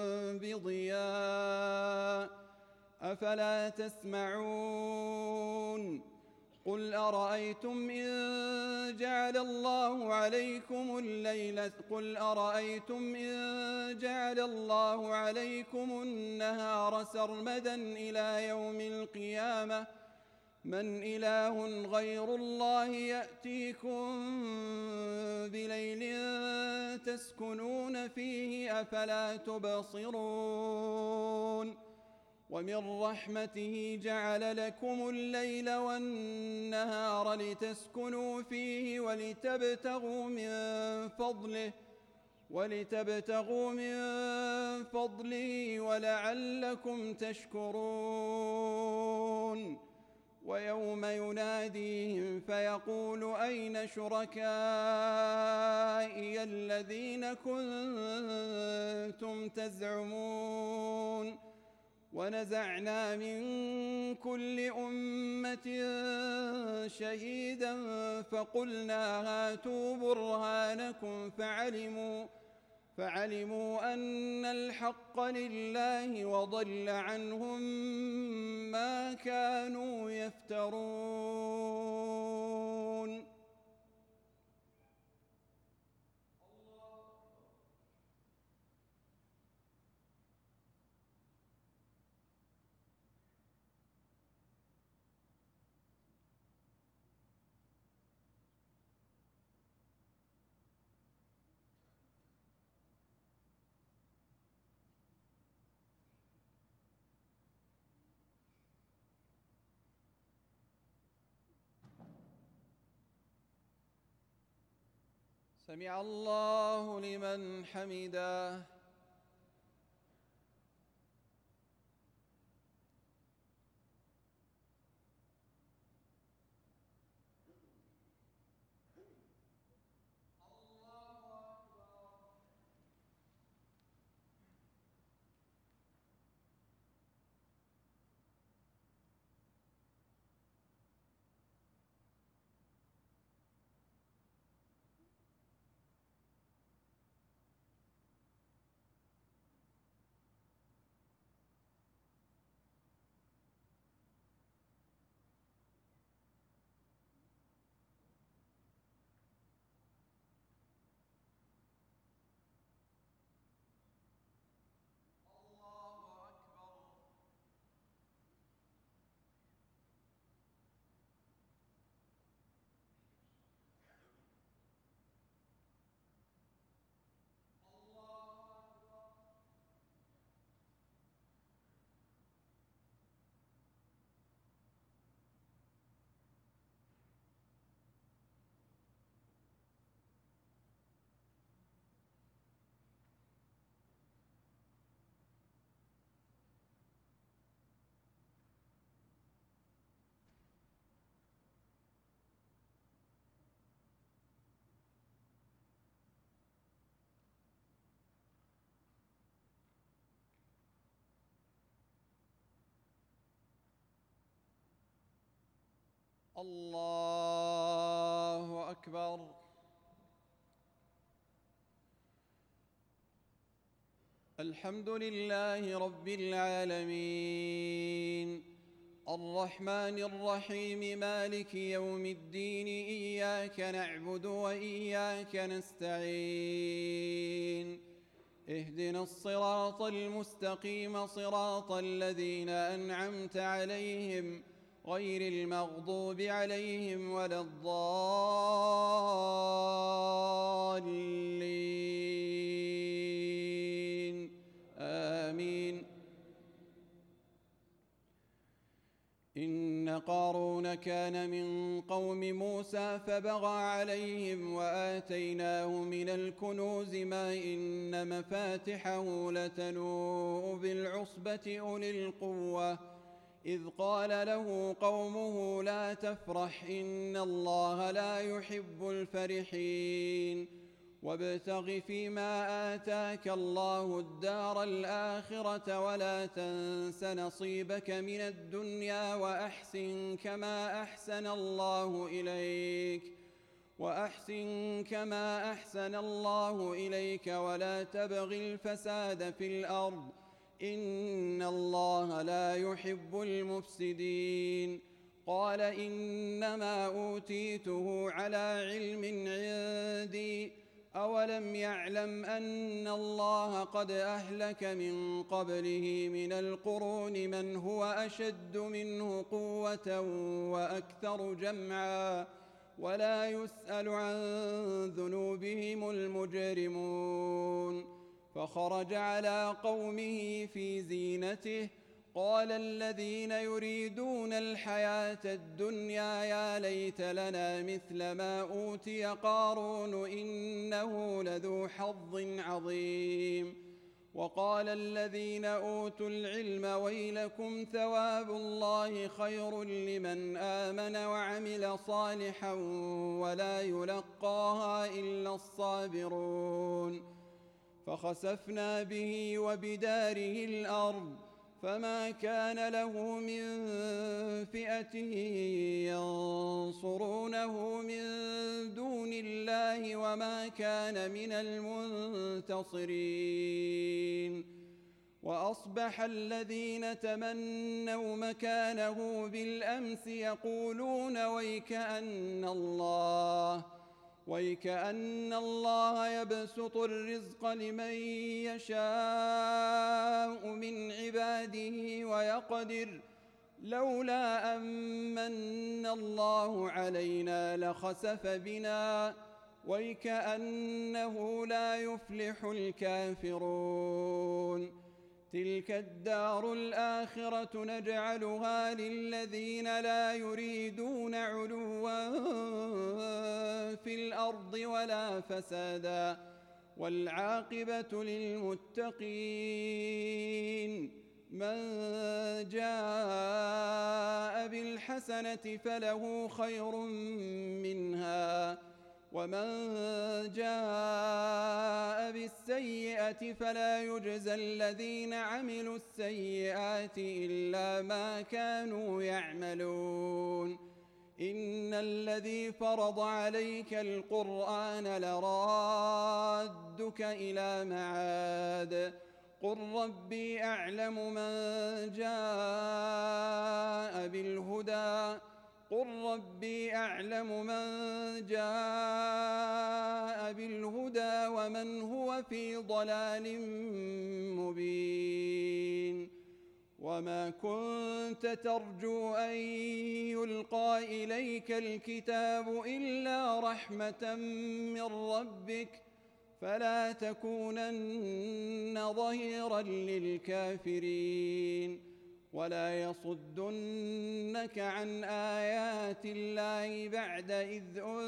بضياء، أفلا تسمعون؟ قل أرأيتم إن جعل الله عليكم الليل قل أرأيتم إن جعل الله عليكم النهار سرمدا إلى يوم القيامة من إله غير الله يأتيكم بليل تسكنون فيه، أفلا تبصرون؟ ومن رحمته جعل لكم الليل والنهار لتسكنوا فيه ولتبتغوا من فضله ولتبتغوا من فضله ولعلكم تشكرون. ويوم يناديهم فيقول أين شركائي الذين كنتم تزعمون؟ ونزعنا من كل أمة شهيدا فقلنا هاتوا برهانكم فعلموا فعلموا أن الحق لله وضل عنهم ما كانوا يفترون. سمع الله لمن حمده. الله أكبر. الحمد لله رب العالمين، الرحمن الرحيم، مالك يوم الدين، إياك نعبد وإياك نستعين، اهدنا الصراط المستقيم، صراط الذين أنعمت عليهم غير المغضوب عليهم ولا الضالين، آمين. إن قارون كان من قوم موسى فبغى عليهم وآتيناه من الكنوز ما إن مفاتحه لتنوء بالعصبة أولي القوة، إذ قال له قومه لا تفرح إن الله لا يحب الفرحين، وابتغ فيما آتاك الله الدار الآخرة ولا تنس نصيبك من الدنيا وأحسن كما أحسن الله إليك وأحسن كما أحسن الله إليك ولا تبغ الفساد في الأرض إن الله لا يحب المفسدين. قال إنما أوتيته على علم عندي أولم يعلم أن الله قد أهلك من قبله من القرون من هو أشد منه قوة وأكثر جمعا ولا يسأل عن ذنوبهم المجرمون. فخرج على قومه في زينته قال الذين يريدون الحياة الدنيا يا ليت لنا مثل ما أوتي قارون إنه لذو حظ عظيم. وقال الذين أوتوا العلم ويلكم ثواب الله خير لمن آمن وعمل صالحا ولا يلقاها إلا الصابرون. فخسفنا به وبداره الأرض فما كان له من فئة ينصرونه من دون الله وما كان من المنتصرين. وأصبح الذين تمنوا مكانه بالأمس يقولون ويكأن الله ويكأن الله يبسط الرزق لمن يشاء من عباده ويقدر لولا أمن الله علينا لخسف بنا ويكأنه لا يفلح الكافرون. تلك الدار الآخرة نجعلها للذين لا يريدون علوا في الأرض ولا فسادا والعاقبة للمتقين. من جاء بالحسنة فله خير منها ومن جاء بالسيئة فلا يجزى الذين عملوا السيئات إلا ما كانوا يعملون. إن الذي فرض عليك القرآن لرادك إلى معاد قل ربي أعلم من جاء بالهدى قل ربي أعلم من جاء بالهدى ومن هو في ضلال مبين. وما كنت ترجو أن يلقى إليك الكتاب إلا رحمة من ربك فلا تكونن ظهيرا للكافرين. ولا يصدنك عن آيات الله بعد إذ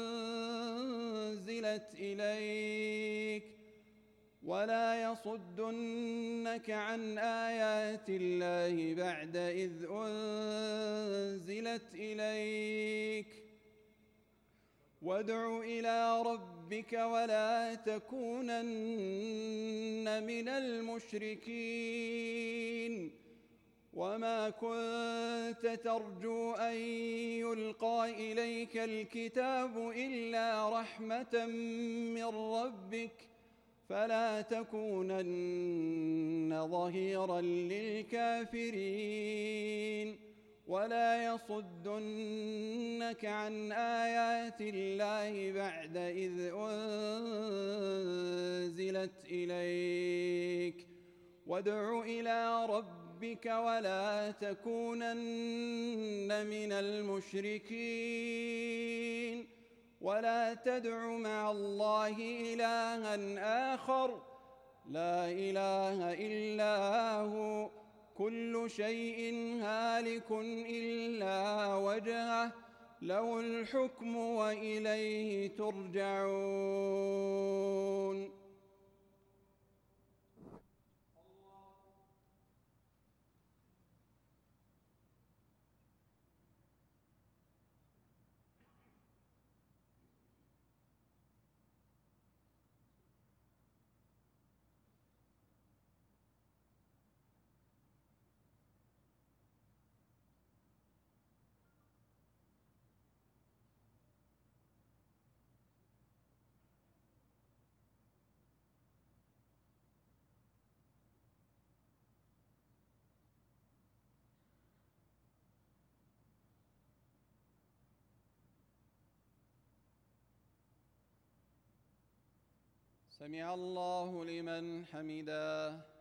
أنزلت إليك ولا يصدنك عن آيات الله بعد إذ أنزلت إليك وادع إلى ربك ولا تكونن من المشركين. وما كنت ترجو أن يلقى إليك الكتاب إلا رحمة من ربك فلا تكونن ظهيرا للكافرين. ولا يصدنك عن آيات الله بعد إذ أنزلت إليك وادع إلى ربك ولا تكونن من المشركين. ولا تدع مع الله إلها آخر لا إله إلا هو كل شيء هالك إلا وجهه له الحكم وإليه ترجعون. سمع الله لمن حمده.